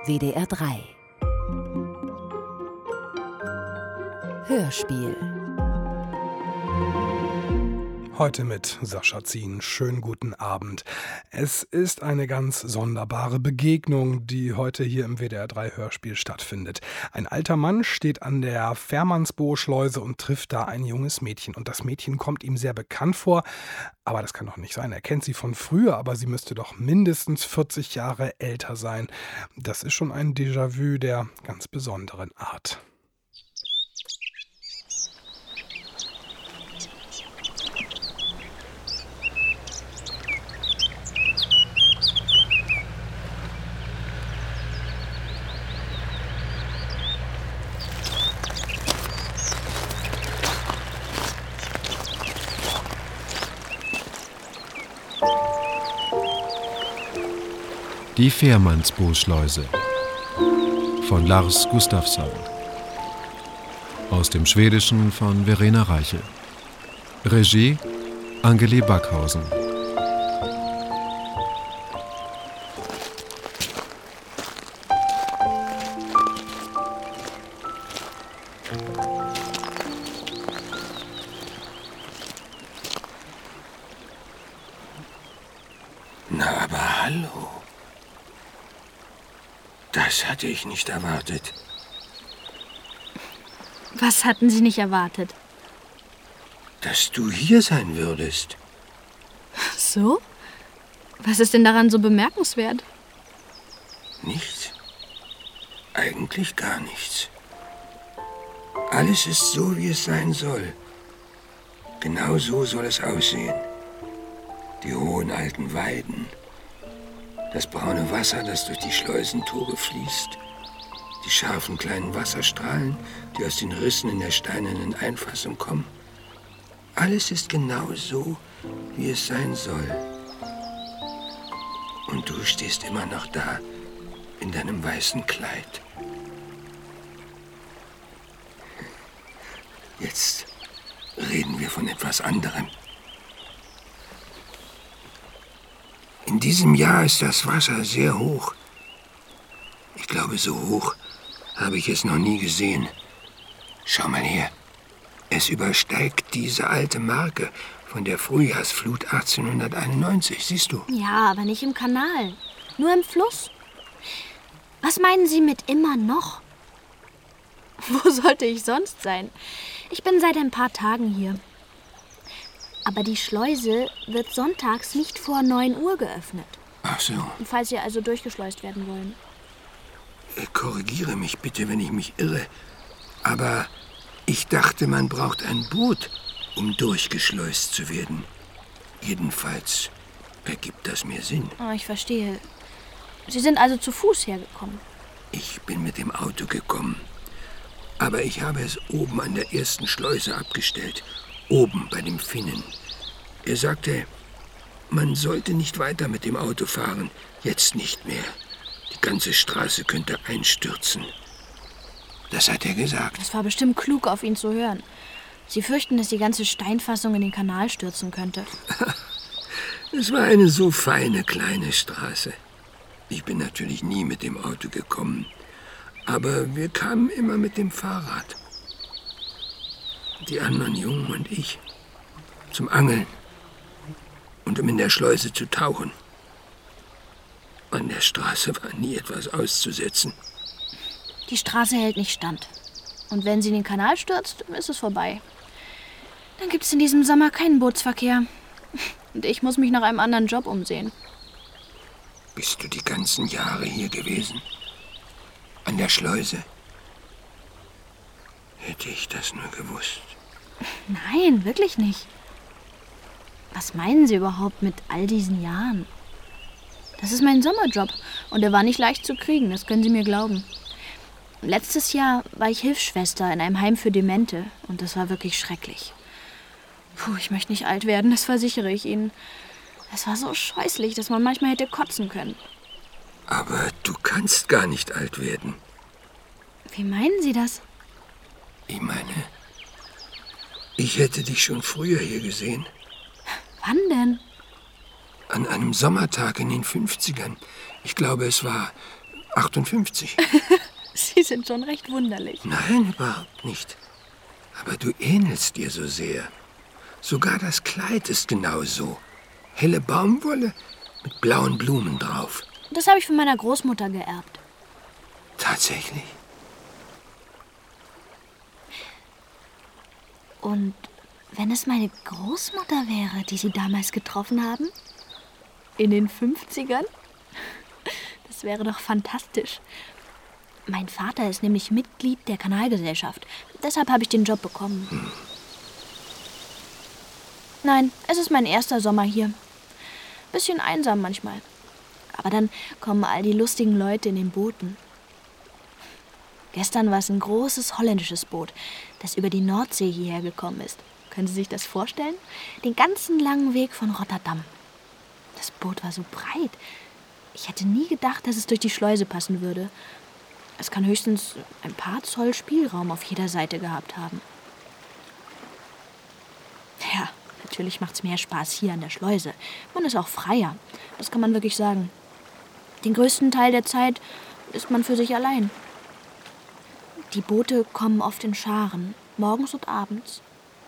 WDR 3 Hörspiel. Heute mit Sascha Zien. Schönen guten Abend. Es ist eine ganz sonderbare Begegnung, die heute hier im WDR 3 Hörspiel stattfindet. Ein alter Mann steht an der Fährmannsbo-Schleuse und trifft da ein junges Mädchen. Und das Mädchen kommt ihm sehr bekannt vor, aber das kann doch nicht sein. Er kennt sie von früher, aber sie müsste doch mindestens 40 Jahre älter sein. Das ist schon ein Déjà-vu der ganz besonderen Art. Die Fährmannsbo-Schleuse von Lars Gustafsson. Aus dem Schwedischen von Verena Reichel. Regie Angeli Backhausen. Na, aber hallo. Das hatte ich nicht erwartet. Was hatten Sie nicht erwartet? Dass du hier sein würdest. So? Was ist denn daran so bemerkenswert? Nichts. Eigentlich gar nichts. Alles ist so, wie es sein soll. Genau so soll es aussehen. Die hohen alten Weiden, das braune Wasser, das durch die Schleusentore fließt, die scharfen kleinen Wasserstrahlen, die aus den Rissen in der steinernen Einfassung kommen. Alles ist genau so, wie es sein soll. Und du stehst immer noch da, in deinem weißen Kleid. Jetzt reden wir von etwas anderem. In diesem Jahr ist das Wasser sehr hoch. Ich glaube, so hoch habe ich es noch nie gesehen. Schau mal her. Es übersteigt diese alte Marke von der Frühjahrsflut 1891, siehst du? Ja, aber nicht im Kanal. Nur im Fluss. Was meinen Sie mit immer noch? Wo sollte ich sonst sein? Ich bin seit ein paar Tagen hier. Aber die Schleuse wird sonntags nicht vor 9 Uhr geöffnet. Ach so. Falls Sie also durchgeschleust werden wollen. Korrigiere mich bitte, wenn ich mich irre. Aber ich dachte, man braucht ein Boot, um durchgeschleust zu werden. Jedenfalls ergibt das mir Sinn. Oh, ich verstehe. Sie sind also zu Fuß hergekommen? Ich bin mit dem Auto gekommen. Aber ich habe es oben an der ersten Schleuse abgestellt. Oben bei dem Finnen. Er sagte, man sollte nicht weiter mit dem Auto fahren. Jetzt nicht mehr. Die ganze Straße könnte einstürzen. Das hat er gesagt. Das war bestimmt klug, auf ihn zu hören. Sie fürchten, dass die ganze Steinfassung in den Kanal stürzen könnte. Es war eine so feine kleine Straße. Ich bin natürlich nie mit dem Auto gekommen. Aber wir kamen immer mit dem Fahrrad. Die anderen Jungen und ich. Zum Angeln. Und um in der Schleuse zu tauchen. An der Straße war nie etwas auszusetzen. Die Straße hält nicht stand. Und wenn sie in den Kanal stürzt, dann ist es vorbei. Dann gibt es in diesem Sommer keinen Bootsverkehr. Und ich muss mich nach einem anderen Job umsehen. Bist du die ganzen Jahre hier gewesen? An der Schleuse? Hätte ich das nur gewusst. Nein, wirklich nicht. Was meinen Sie überhaupt mit all diesen Jahren? Das ist mein Sommerjob und er war nicht leicht zu kriegen, das können Sie mir glauben. Letztes Jahr war ich Hilfsschwester in einem Heim für Demente und das war wirklich schrecklich. Ich möchte nicht alt werden, das versichere ich Ihnen. Es war so scheußlich, dass man manchmal hätte kotzen können. Aber du kannst gar nicht alt werden. Wie meinen Sie das? Ich meine, ich hätte dich schon früher hier gesehen. Wann denn? An einem Sommertag in den 50ern. Ich glaube, es war 58. Sie sind schon recht wunderlich. Nein, überhaupt nicht. Aber du ähnelst dir so sehr. Sogar das Kleid ist genau so. Helle Baumwolle mit blauen Blumen drauf. Das habe ich von meiner Großmutter geerbt. Tatsächlich? Und wenn es meine Großmutter wäre, die Sie damals getroffen haben? In den 50ern? Das wäre doch fantastisch. Mein Vater ist nämlich Mitglied der Kanalgesellschaft. Deshalb habe ich den Job bekommen. Nein, es ist mein erster Sommer hier. Bisschen einsam manchmal. Aber dann kommen all die lustigen Leute in den Booten. Gestern war es ein großes holländisches Boot, das über die Nordsee hierher gekommen ist. Können Sie sich das vorstellen? Den ganzen langen Weg von Rotterdam. Das Boot war so breit. Ich hätte nie gedacht, dass es durch die Schleuse passen würde. Es kann höchstens ein paar Zoll Spielraum auf jeder Seite gehabt haben. Ja, natürlich macht es mehr Spaß hier an der Schleuse. Man ist auch freier. Das kann man wirklich sagen. Den größten Teil der Zeit ist man für sich allein. Die Boote kommen oft in Scharen, morgens und abends.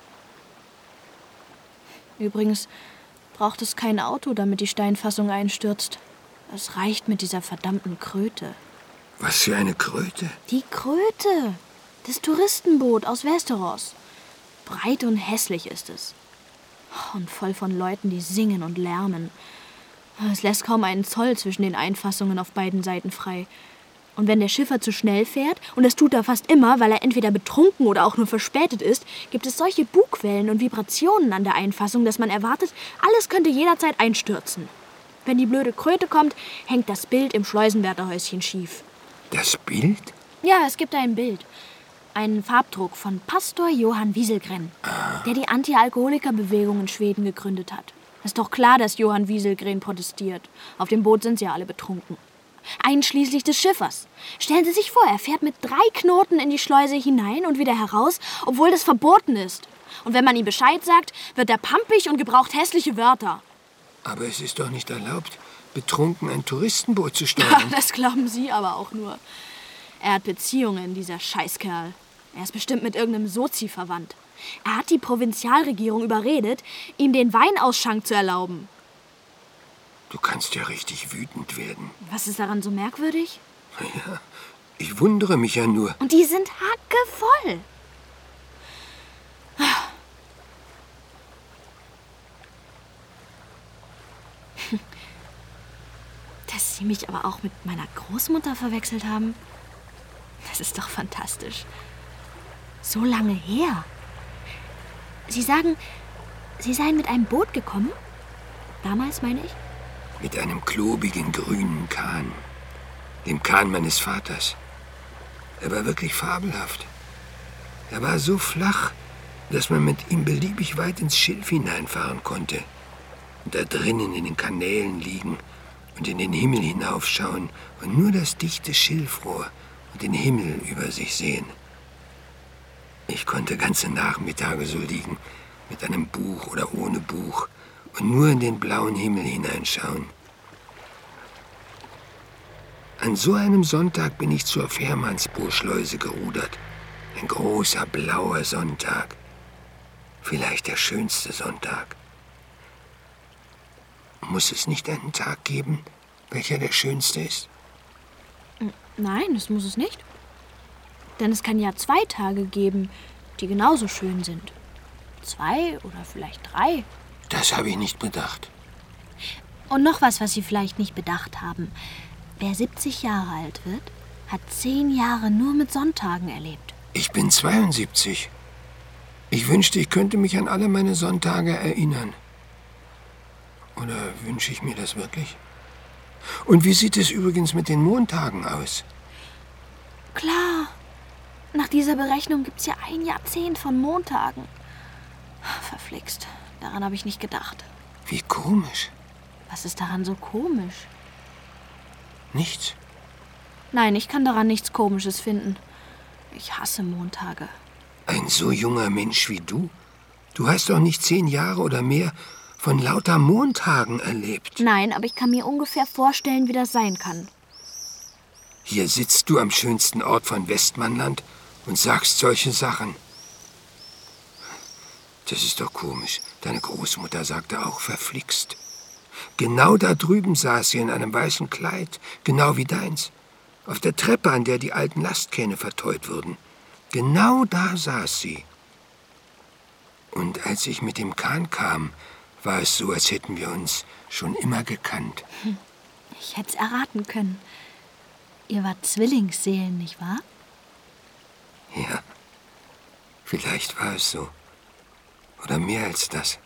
Übrigens braucht es kein Auto, damit die Steinfassung einstürzt. Es reicht mit dieser verdammten Kröte. Was für eine Kröte? Die Kröte! Das Touristenboot aus Westeros. Breit und hässlich ist es. Und voll von Leuten, die singen und lärmen. Es lässt kaum einen Zoll zwischen den Einfassungen auf beiden Seiten frei. Und wenn der Schiffer zu schnell fährt, und das tut er fast immer, weil er entweder betrunken oder auch nur verspätet ist, gibt es solche Bugwellen und Vibrationen an der Einfassung, dass man erwartet, alles könnte jederzeit einstürzen. Wenn die blöde Kröte kommt, hängt das Bild im Schleusenwärterhäuschen schief. Das Bild? Ja, es gibt ein Bild. Einen Farbdruck von Pastor Johann Wieselgren, der die Anti-Alkoholiker-Bewegung in Schweden gegründet hat. Ist doch klar, dass Johann Wieselgren protestiert. Auf dem Boot sind sie ja alle betrunken. Einschließlich des Schiffers. Stellen Sie sich vor, er fährt mit 3 Knoten in die Schleuse hinein und wieder heraus, obwohl das verboten ist. Und wenn man ihm Bescheid sagt, wird er pampig und gebraucht hässliche Wörter. Aber es ist doch nicht erlaubt, betrunken ein Touristenboot zu steuern. Das glauben Sie aber auch nur. Er hat Beziehungen, dieser Scheißkerl. Er ist bestimmt mit irgendeinem Sozi verwandt. Er hat die Provinzialregierung überredet, ihm den Weinausschank zu erlauben. Du kannst ja richtig wütend werden. Was ist daran so merkwürdig? Ja, ich wundere mich ja nur. Und die sind hackevoll. Dass Sie mich aber auch mit meiner Großmutter verwechselt haben, das ist doch fantastisch. So lange her. Sie sagen, Sie seien mit einem Boot gekommen? Damals, meine ich? Mit einem klobigen grünen Kahn. Dem Kahn meines Vaters. Er war wirklich fabelhaft. Er war so flach, dass man mit ihm beliebig weit ins Schilf hineinfahren konnte. Und da drinnen in den Kanälen liegen und in den Himmel hinaufschauen und nur das dichte Schilfrohr und den Himmel über sich sehen. Ich konnte ganze Nachmittage so liegen, mit einem Buch oder ohne Buch, und nur in den blauen Himmel hineinschauen. An so einem Sonntag bin ich zur Fährmannsbooschleuse gerudert. Ein großer blauer Sonntag. Vielleicht der schönste Sonntag. Muss es nicht einen Tag geben, welcher der schönste ist? Nein, das muss es nicht. Denn es kann ja 2 Tage geben, die genauso schön sind. 2 oder vielleicht 3. Das habe ich nicht bedacht. Und noch was Sie vielleicht nicht bedacht haben. Wer 70 Jahre alt wird, hat 10 Jahre nur mit Sonntagen erlebt. Ich bin 72. Ich wünschte, ich könnte mich an alle meine Sonntage erinnern. Oder wünsche ich mir das wirklich? Und wie sieht es übrigens mit den Montagen aus? Klar. Nach dieser Berechnung gibt's ja 1 Jahrzehnt von Montagen. Verflixt. Daran habe ich nicht gedacht. Wie komisch. Was ist daran so komisch? Nichts. Nein, ich kann daran nichts Komisches finden. Ich hasse Montage. Ein so junger Mensch wie du? Du hast doch nicht 10 Jahre oder mehr von lauter Montagen erlebt. Nein, aber ich kann mir ungefähr vorstellen, wie das sein kann. Hier sitzt du am schönsten Ort von Westmanland und sagst solche Sachen. Das ist doch komisch. Deine Großmutter sagte auch verflixt. Genau da drüben saß sie in einem weißen Kleid, genau wie deins. Auf der Treppe, an der die alten Lastkähne verteut wurden. Genau da saß sie. Und als ich mit dem Kahn kam, war es so, als hätten wir uns schon immer gekannt. Ich hätte es erraten können. Ihr wart Zwillingsseelen, nicht wahr? Ja, vielleicht war es so. Oder mehr als das.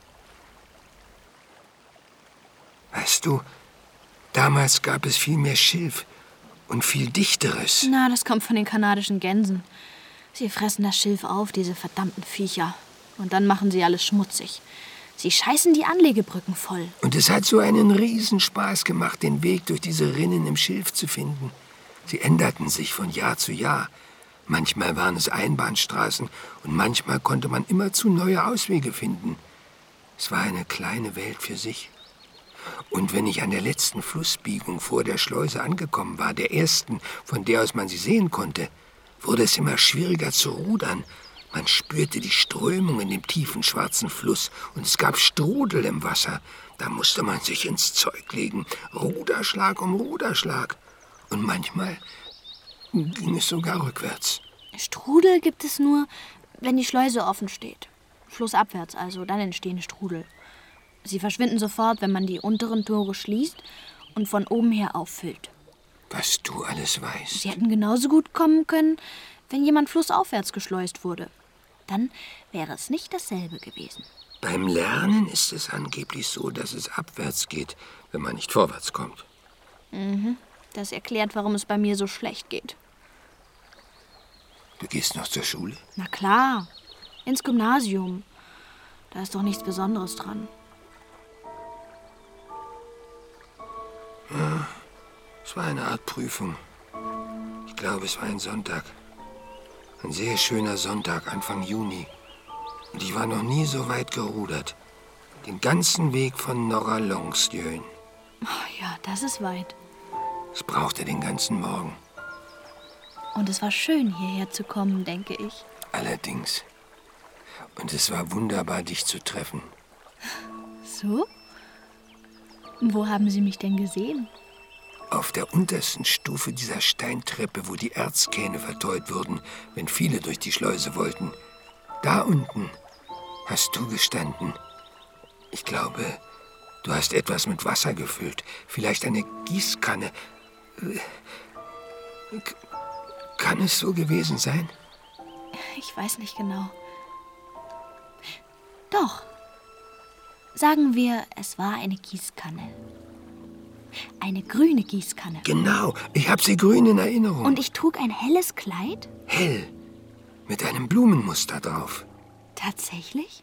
Weißt du, damals gab es viel mehr Schilf und viel Dichteres. Na, das kommt von den kanadischen Gänsen. Sie fressen das Schilf auf, diese verdammten Viecher. Und dann machen sie alles schmutzig. Sie scheißen die Anlegebrücken voll. Und es hat so einen Riesenspaß gemacht, den Weg durch diese Rinnen im Schilf zu finden. Sie änderten sich von Jahr zu Jahr. Manchmal waren es Einbahnstraßen und manchmal konnte man immerzu neue Auswege finden. Es war eine kleine Welt für sich. Und wenn ich an der letzten Flussbiegung vor der Schleuse angekommen war, der ersten, von der aus man sie sehen konnte, wurde es immer schwieriger zu rudern. Man spürte die Strömung in dem tiefen schwarzen Fluss und es gab Strudel im Wasser. Da musste man sich ins Zeug legen, Ruderschlag um Ruderschlag. Und manchmal ging es sogar rückwärts. Strudel gibt es nur, wenn die Schleuse offen steht. Flussabwärts also, dann entstehen Strudel. Sie verschwinden sofort, wenn man die unteren Tore schließt und von oben her auffüllt. Was du alles weißt. Sie hätten genauso gut kommen können, wenn jemand flussaufwärts geschleust wurde. Dann wäre es nicht dasselbe gewesen. Beim Lernen ist es angeblich so, dass es abwärts geht, wenn man nicht vorwärts kommt. Das erklärt, warum es bei mir so schlecht geht. Du gehst noch zur Schule? Na klar, ins Gymnasium. Da ist doch nichts Besonderes dran. Ja, es war eine Art Prüfung. Ich glaube, es war ein Sonntag. Ein sehr schöner Sonntag, Anfang Juni. Und ich war noch nie so weit gerudert. Den ganzen Weg von Norra-Långsjön. Oh ja, das ist weit. Es brauchte den ganzen Morgen. Und es war schön, hierher zu kommen, denke ich. Allerdings. Und es war wunderbar, dich zu treffen. So? Wo haben Sie mich denn gesehen? Auf der untersten Stufe dieser Steintreppe, wo die Erzkähne verteut wurden, wenn viele durch die Schleuse wollten. Da unten hast du gestanden. Ich glaube, du hast etwas mit Wasser gefüllt. Vielleicht eine Gießkanne. Kann es so gewesen sein? Ich weiß nicht genau. Doch. Sagen wir, es war eine Gießkanne. Eine grüne Gießkanne. Genau, ich habe sie grün in Erinnerung. Und ich trug ein helles Kleid? Hell, mit einem Blumenmuster drauf. Tatsächlich?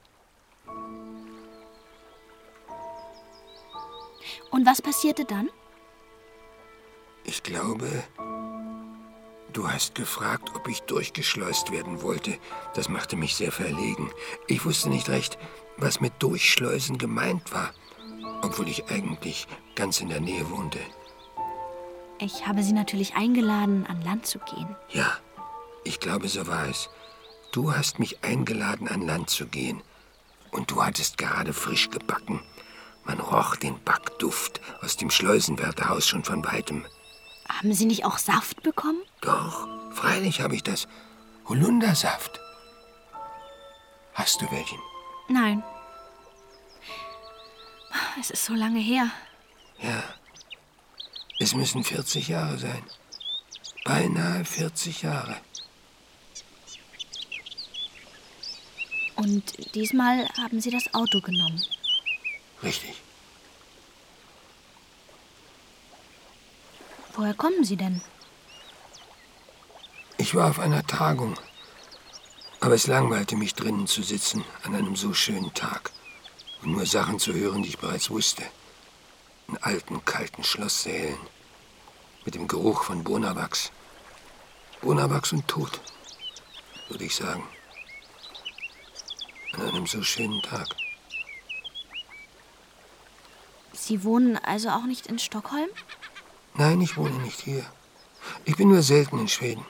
Und was passierte dann? Ich glaube, du hast gefragt, ob ich durchgeschleust werden wollte. Das machte mich sehr verlegen. Ich wusste nicht recht, was mit Durchschleusen gemeint war, obwohl ich eigentlich ganz in der Nähe wohnte. Ich habe Sie natürlich eingeladen, an Land zu gehen. Ja, ich glaube, so war es. Du hast mich eingeladen, an Land zu gehen. Und du hattest gerade frisch gebacken. Man roch den Backduft aus dem Schleusenwärterhaus schon von weitem. Haben Sie nicht auch Saft bekommen? Doch, freilich habe ich das. Holundersaft. Hast du welchen? Nein. Es ist so lange her. Ja. Es müssen 40 Jahre sein. Beinahe 40 Jahre. Und diesmal haben Sie das Auto genommen. Richtig. Woher kommen Sie denn? Ich war auf einer Tagung. Aber es langweilte mich, drinnen zu sitzen, an einem so schönen Tag. Und nur Sachen zu hören, die ich bereits wusste. In alten, kalten Schlosssälen. Mit dem Geruch von Bonawachs. Bonawachs und Tod, würde ich sagen. An einem so schönen Tag. Sie wohnen also auch nicht in Stockholm? Nein, ich wohne nicht hier. Ich bin nur selten in Schweden.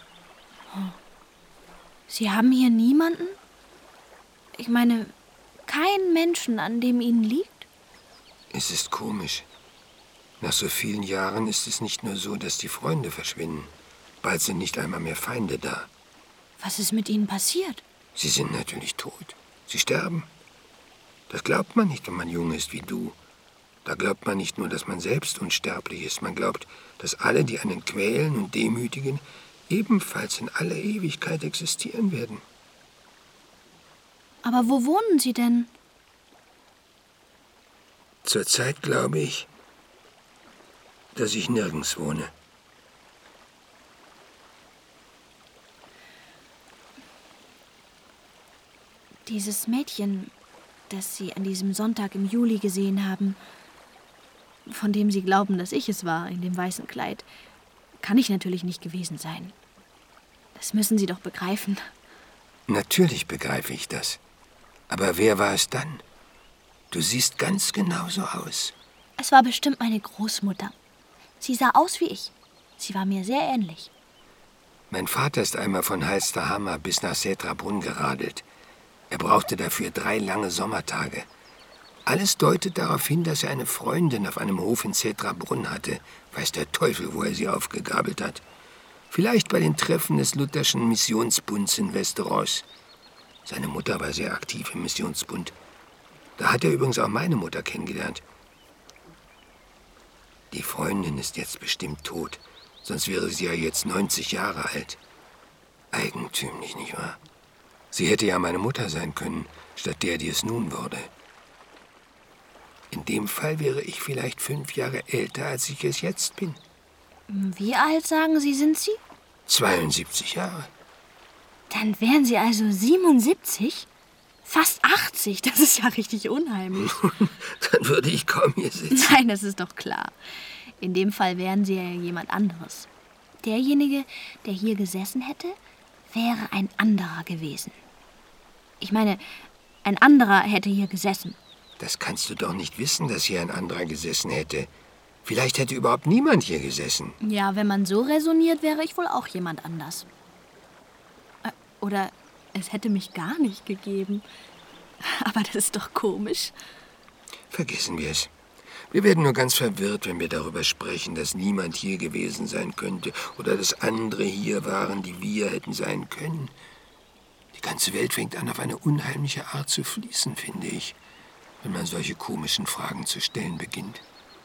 Sie haben hier niemanden? Ich meine, keinen Menschen, an dem Ihnen liegt? Es ist komisch. Nach so vielen Jahren ist es nicht nur so, dass die Freunde verschwinden. Bald sind nicht einmal mehr Feinde da. Was ist mit Ihnen passiert? Sie sind natürlich tot. Sie sterben. Das glaubt man nicht, wenn man jung ist wie du. Da glaubt man nicht nur, dass man selbst unsterblich ist. Man glaubt, dass alle, die einen quälen und demütigen, ebenfalls in aller Ewigkeit existieren werden. Aber wo wohnen Sie denn? Zurzeit glaube ich, dass ich nirgends wohne. Dieses Mädchen, das Sie an diesem Sonntag im Juli gesehen haben, von dem Sie glauben, dass ich es war, in dem weißen Kleid, kann ich natürlich nicht gewesen sein. Das müssen Sie doch begreifen. Natürlich begreife ich das. Aber wer war es dann? Du siehst ganz genauso aus. Es war bestimmt meine Großmutter. Sie sah aus wie ich. Sie war mir sehr ähnlich. Mein Vater ist einmal von Hallstahammar bis nach Sätrabrunn geradelt. Er brauchte dafür 3 lange Sommertage. Alles deutet darauf hin, dass er eine Freundin auf einem Hof in Sätrabrunn hatte. Weiß der Teufel, wo er sie aufgegabelt hat. Vielleicht bei den Treffen des Lutherschen Missionsbunds in Westeros. Seine Mutter war sehr aktiv im Missionsbund. Da hat er übrigens auch meine Mutter kennengelernt. Die Freundin ist jetzt bestimmt tot, sonst wäre sie ja jetzt 90 Jahre alt. Eigentümlich, nicht wahr? Sie hätte ja meine Mutter sein können, statt der, die es nun wurde. In dem Fall wäre ich vielleicht 5 Jahre älter, als ich es jetzt bin. Wie alt, sagen Sie, sind Sie? 72 Jahre. Dann wären Sie also 77? Fast 80, das ist ja richtig unheimlich. Dann würde ich kaum hier sitzen. Nein, das ist doch klar. In dem Fall wären Sie ja jemand anderes. Derjenige, der hier gesessen hätte, wäre ein anderer gewesen. Ich meine, ein anderer hätte hier gesessen. Das kannst du doch nicht wissen, dass hier ein anderer gesessen hätte. Vielleicht hätte überhaupt niemand hier gesessen. Ja, wenn man so räsoniert, wäre ich wohl auch jemand anders. Oder es hätte mich gar nicht gegeben. Aber das ist doch komisch. Vergessen wir es. Wir werden nur ganz verwirrt, wenn wir darüber sprechen, dass niemand hier gewesen sein könnte oder dass andere hier waren, die wir hätten sein können. Die ganze Welt fängt an, auf eine unheimliche Art zu fließen, finde ich, wenn man solche komischen Fragen zu stellen beginnt.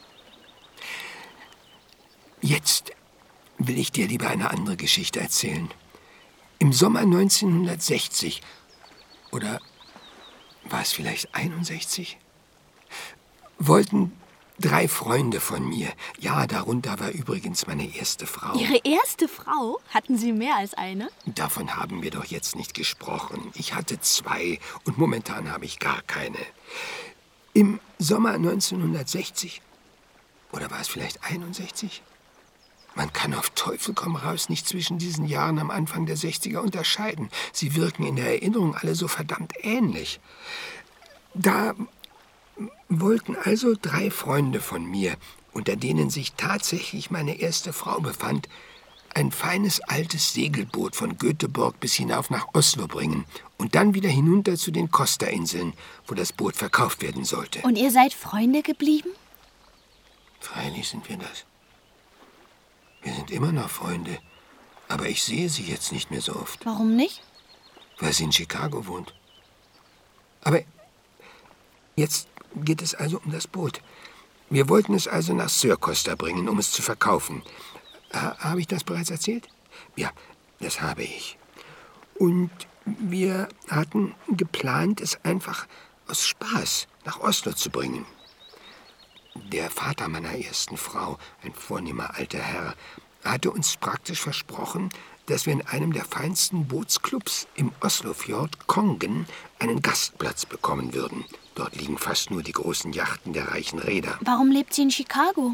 Jetzt will ich dir lieber eine andere Geschichte erzählen. Im Sommer 1960, oder war es vielleicht 61, wollten 3 Freunde von mir, ja, darunter war übrigens meine erste Frau. Ihre erste Frau? Hatten Sie mehr als eine? Davon haben wir doch jetzt nicht gesprochen. Ich hatte 2 und momentan habe ich gar keine. Im Sommer 1960, oder war es vielleicht 61? Man kann auf Teufel komm raus nicht zwischen diesen Jahren am Anfang der 60er unterscheiden. Sie wirken in der Erinnerung alle so verdammt ähnlich. Da wollten also 3 Freunde von mir, unter denen sich tatsächlich meine erste Frau befand, ein feines altes Segelboot von Göteborg bis hinauf nach Oslo bringen und dann wieder hinunter zu den Costa-Inseln, wo das Boot verkauft werden sollte. Und ihr seid Freunde geblieben? Freilich sind wir das. Wir sind immer noch Freunde, aber ich sehe sie jetzt nicht mehr so oft. Warum nicht? Weil sie in Chicago wohnt. Aber jetzt geht es also um das Boot. Wir wollten es also nach Sir Costa bringen, um es zu verkaufen. Habe ich das bereits erzählt? Ja, das habe ich. Und wir hatten geplant, es einfach aus Spaß nach Oslo zu bringen. Der Vater meiner ersten Frau, ein vornehmer alter Herr, hatte uns praktisch versprochen, dass wir in einem der feinsten Bootsclubs im Oslofjord, Kongen, einen Gastplatz bekommen würden. Dort liegen fast nur die großen Yachten der reichen Reeder. Warum lebt sie in Chicago?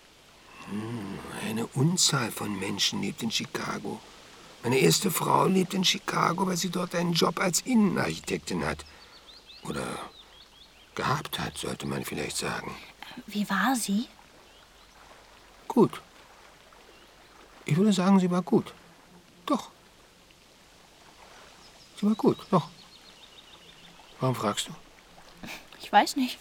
Eine Unzahl von Menschen lebt in Chicago. Meine erste Frau lebt in Chicago, weil sie dort einen Job als Innenarchitektin hat. Oder gehabt hat, sollte man vielleicht sagen. Wie war sie? Gut. Ich würde sagen, sie war gut. Doch. Sie war gut, doch. Warum fragst du? Ich weiß nicht.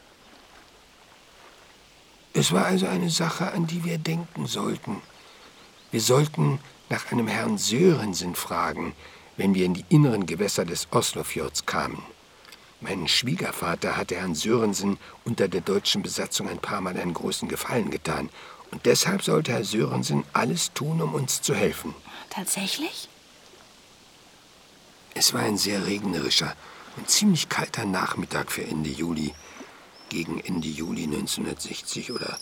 Es war also eine Sache, an die wir denken sollten. Wir sollten nach einem Herrn Sörensen fragen, wenn wir in die inneren Gewässer des Oslofjords kamen. Mein Schwiegervater hatte Herrn Sörensen unter der deutschen Besatzung ein paar Mal einen großen Gefallen getan. Und deshalb sollte Herr Sörensen alles tun, um uns zu helfen. Tatsächlich? Es war ein sehr regnerischer und ziemlich kalter Nachmittag für Ende Juli. Gegen Ende Juli 1960 oder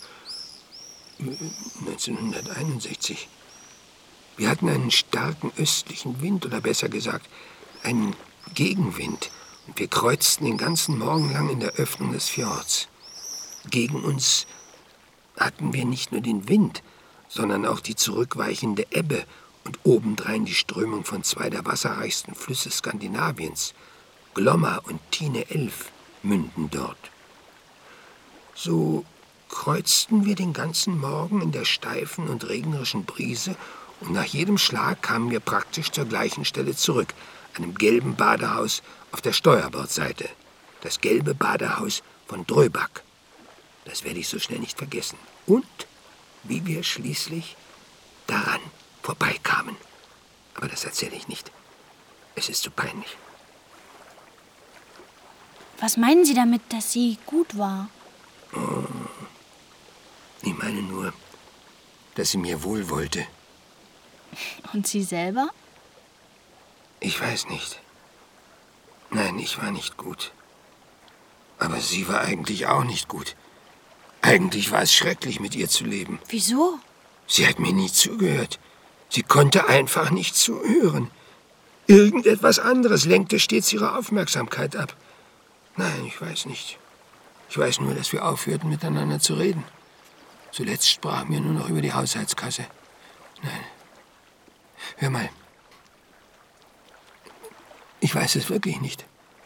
1961. Wir hatten einen starken östlichen Wind, oder besser gesagt, einen Gegenwind. Und wir kreuzten den ganzen Morgen lang in der Öffnung des Fjords. Gegen uns hatten wir nicht nur den Wind, sondern auch die zurückweichende Ebbe und obendrein die Strömung von zwei der wasserreichsten Flüsse Skandinaviens. Glomma und Tine 11 münden dort. So kreuzten wir den ganzen Morgen in der steifen und regnerischen Brise und nach jedem Schlag kamen wir praktisch zur gleichen Stelle zurück, einem gelben Badehaus auf der Steuerbordseite. Das gelbe Badehaus von Dröbak. Das werde ich so schnell nicht vergessen. Und wie wir schließlich daran vorbeikamen. Aber das erzähle ich nicht. Es ist zu peinlich. Was meinen Sie damit, dass sie gut war? Oh, ich meine nur, dass sie mir wohl wollte. Und Sie selber? Ich weiß nicht. Nein, ich war nicht gut. Aber sie war eigentlich auch nicht gut. Eigentlich war es schrecklich, mit ihr zu leben. Wieso? Sie hat mir nie zugehört. Sie konnte einfach nicht zuhören. Irgendetwas anderes lenkte stets ihre Aufmerksamkeit ab. Nein, ich weiß nicht. Ich weiß nur, dass wir aufhörten, miteinander zu reden. Zuletzt sprachen wir nur noch über die Haushaltskasse. Nein. Hör mal. Ich weiß es wirklich nicht.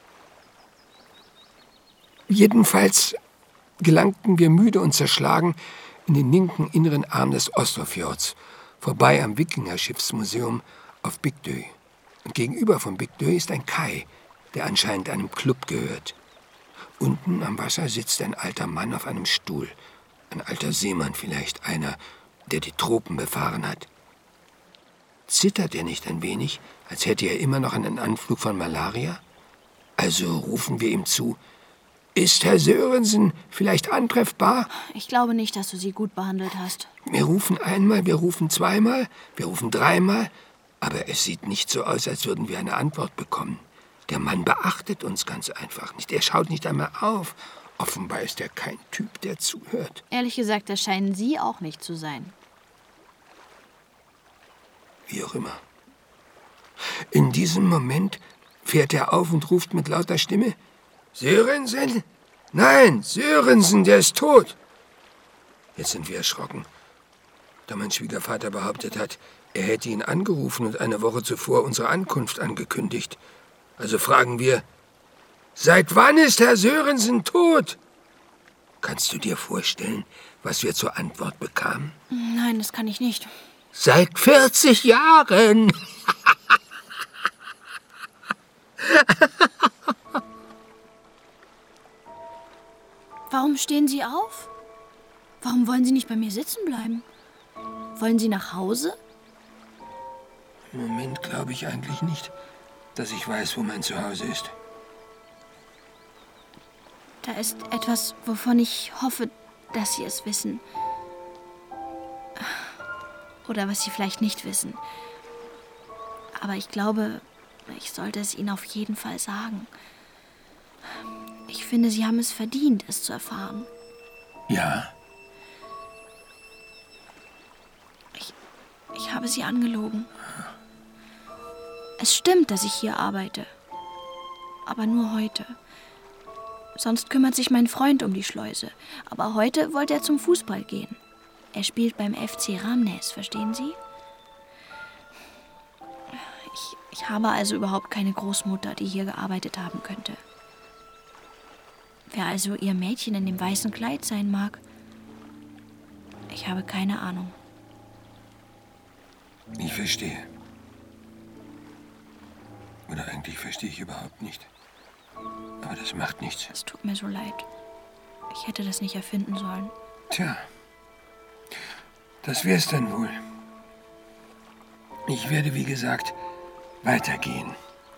Jedenfalls gelangten wir müde und zerschlagen in den linken inneren Arm des Oslofjords, vorbei am Wikingerschiffsmuseum auf Bygdøy. Und gegenüber von Bygdøy ist ein Kai, der anscheinend einem Club gehört. Unten am Wasser sitzt ein alter Mann auf einem Stuhl. Ein alter Seemann vielleicht, einer, der die Tropen befahren hat. Zittert er nicht ein wenig, als hätte er immer noch einen Anflug von Malaria? Also rufen wir ihm zu: Ist Herr Sörensen vielleicht antreffbar? Ich glaube nicht, dass du sie gut behandelt hast. Wir rufen einmal, wir rufen zweimal, wir rufen dreimal, aber es sieht nicht so aus, als würden wir eine Antwort bekommen. Der Mann beachtet uns ganz einfach nicht. Er schaut nicht einmal auf. Offenbar ist er kein Typ, der zuhört. Ehrlich gesagt, das scheinen Sie auch nicht zu sein. Wie auch immer. In diesem Moment fährt er auf und ruft mit lauter Stimme: Sörensen? Nein, Sörensen, der ist tot. Jetzt sind wir erschrocken, da mein Schwiegervater behauptet hat, er hätte ihn angerufen und eine Woche zuvor unsere Ankunft angekündigt. Also fragen wir: Seit wann ist Herr Sörensen tot? Kannst du dir vorstellen, was wir zur Antwort bekamen? Nein, das kann ich nicht. Seit 40 Jahren. Warum stehen Sie auf? Warum wollen Sie nicht bei mir sitzen bleiben? Wollen Sie nach Hause? Im Moment glaube ich eigentlich nicht, dass ich weiß, wo mein Zuhause ist. Da ist etwas, wovon ich hoffe, dass Sie es wissen. Oder was Sie vielleicht nicht wissen. Aber ich glaube, ich sollte es Ihnen auf jeden Fall sagen. Ich finde, Sie haben es verdient, es zu erfahren. Ja? Ich habe Sie angelogen. Es stimmt, dass ich hier arbeite. Aber nur heute. Sonst kümmert sich mein Freund um die Schleuse. Aber heute wollte er zum Fußball gehen. Er spielt beim FC Ramnäs, verstehen Sie? Ich habe also überhaupt keine Großmutter, die hier gearbeitet haben könnte. Wer also Ihr Mädchen in dem weißen Kleid sein mag, ich habe keine Ahnung. Ich verstehe. Oder eigentlich verstehe ich überhaupt nicht. Aber das macht nichts. Es tut mir so leid. Ich hätte das nicht erfinden sollen. Tja, das wär's dann wohl. Ich werde, wie gesagt, weitergehen.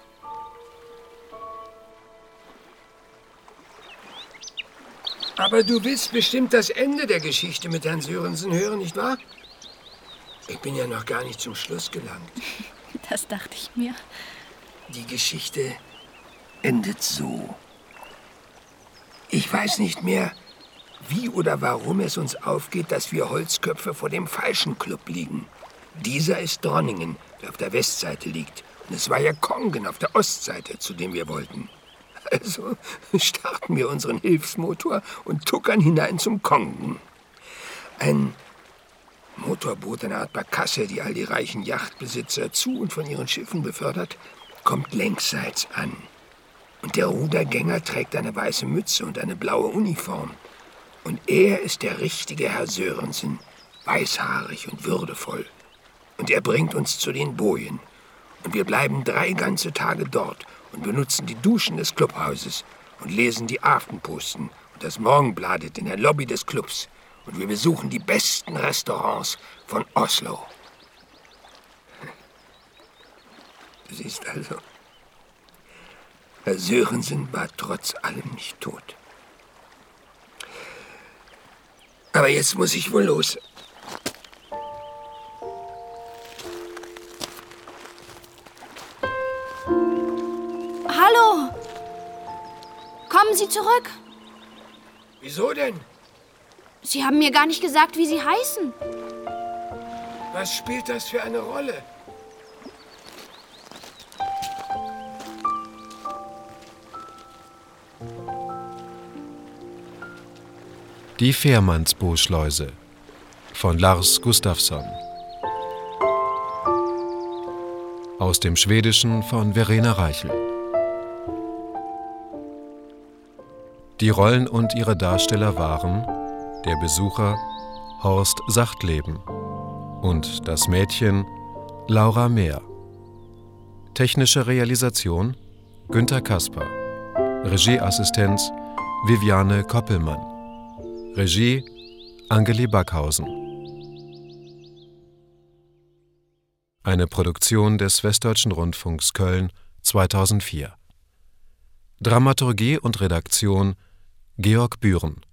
Aber du willst bestimmt das Ende der Geschichte mit Herrn Sörensen hören, nicht wahr? Ich bin ja noch gar nicht zum Schluss gelangt. Das dachte ich mir. Die Geschichte endet so. Ich weiß nicht mehr, wie oder warum es uns aufgeht, dass wir Holzköpfe vor dem falschen Club liegen. Dieser ist Dronningen, der auf der Westseite liegt. Und es war ja Kongen auf der Ostseite, zu dem wir wollten. Also starten wir unseren Hilfsmotor und tuckern hinein zum Kongen. Ein Motorboot, eine Art Barkasse, die all die reichen Yachtbesitzer zu und von ihren Schiffen befördert, kommt längsseits an. Und der Rudergänger trägt eine weiße Mütze und eine blaue Uniform. Und er ist der richtige Herr Sörensen, weißhaarig und würdevoll. Und er bringt uns zu den Bojen. Und wir bleiben 3 ganze Tage dort und benutzen die Duschen des Clubhauses und lesen die Aftenposten und das Morgenbladet in der Lobby des Clubs. Und wir besuchen die besten Restaurants von Oslo. Du siehst also, Herr Sörensen war trotz allem nicht tot. Aber jetzt muss ich wohl los. Hallo! Kommen Sie zurück! Wieso denn? Sie haben mir gar nicht gesagt, wie Sie heißen. Was spielt das für eine Rolle? Die Fährmannsbooschleuse von Lars Gustafsson. Aus dem Schwedischen von Verena Reichel. Die Rollen und ihre Darsteller waren der Besucher Horst Sachtleben und das Mädchen Laura Mehr. Technische Realisation Günter Kasper. Regieassistenz Viviane Koppelmann. Regie Angeli Backhausen. Eine Produktion des Westdeutschen Rundfunks Köln 2004. Dramaturgie und Redaktion Georg Bühren.